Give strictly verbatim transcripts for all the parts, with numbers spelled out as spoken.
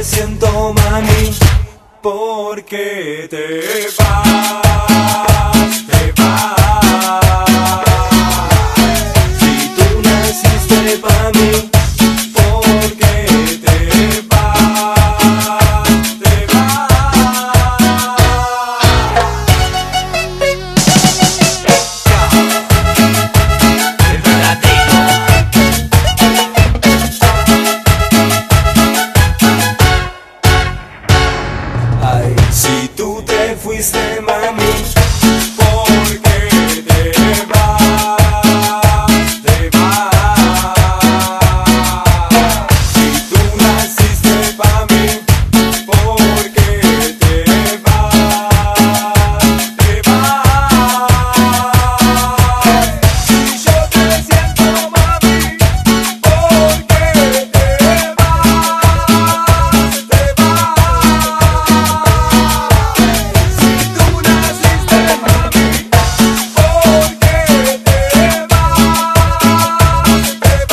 te siento, mami, porque te vas, te vas. Si tú naciste pa' mí, porque te vas, te vas. El verdadero. Ay, si tú te fuiste, mami, porque te vas, te vas. Si tú naciste pa' mí, porque te vas, te vas. Si yo te siento, mami, porque te vas, te vas. Si tú naciste, mami, porque te vas, te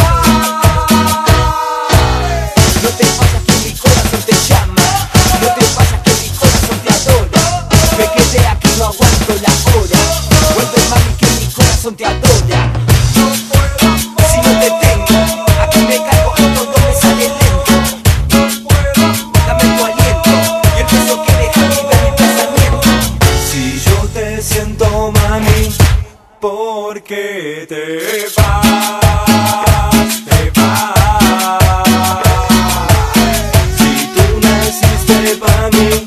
vas. No te pasa que mi corazón te llama, no te pasa que mi corazón te adora. Me quedé aquí, no aguanto la hora. Vuelve, mami, que mi corazón te adora. Si no te tengo, aquí me caigo y todo me sale lento. Dame tu aliento y el beso que deja libre mi pensamiento. Si yo te siento, mami, porque te vas, te vas. Si tú naciste pa' mí,